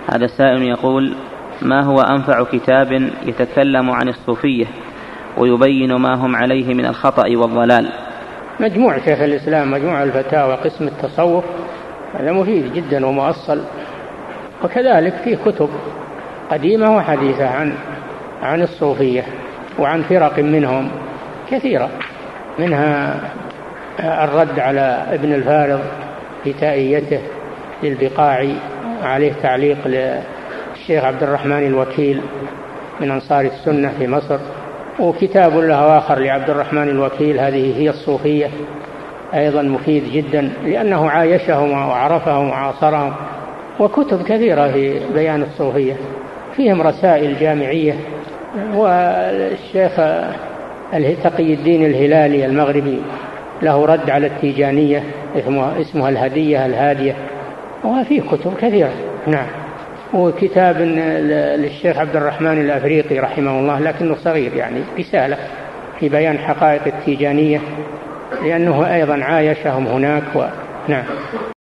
هذا السائل يقول: ما هو أنفع كتاب يتكلم عن الصوفية ويبين ما هم عليه من الخطأ والضلال؟ مجموع شيخ الإسلام، مجموع الفتاوى قسم التصوف، هذا مفيد جدا ومؤصل. وكذلك فيه كتب قديمة وحديثة عن الصوفية وعن فرق منهم كثيرة، منها الرد على ابن الفارض في تائيته للبقاعي، عليه تعليق للشيخ عبد الرحمن الوكيل من أنصار السنة في مصر، وكتاب له آخر لعبد الرحمن الوكيل هذه هي الصوفية، أيضا مفيد جدا لأنه عايشهم وعرفهم وعاصرهم، وكتب كثيرة في بيان الصوفية، فيهم رسائل جامعية. والشيخ تقي الدين الهلالي المغربي له رد على التيجانية اسمها الهدية الهادية، وفيه كتب كثيرة. نعم. وكتاب للشيخ عبد الرحمن الأفريقي رحمه الله لكنه صغير، يعني رسالة في بيان حقائق التيجانية لأنه أيضا عايشهم هناك. نعم.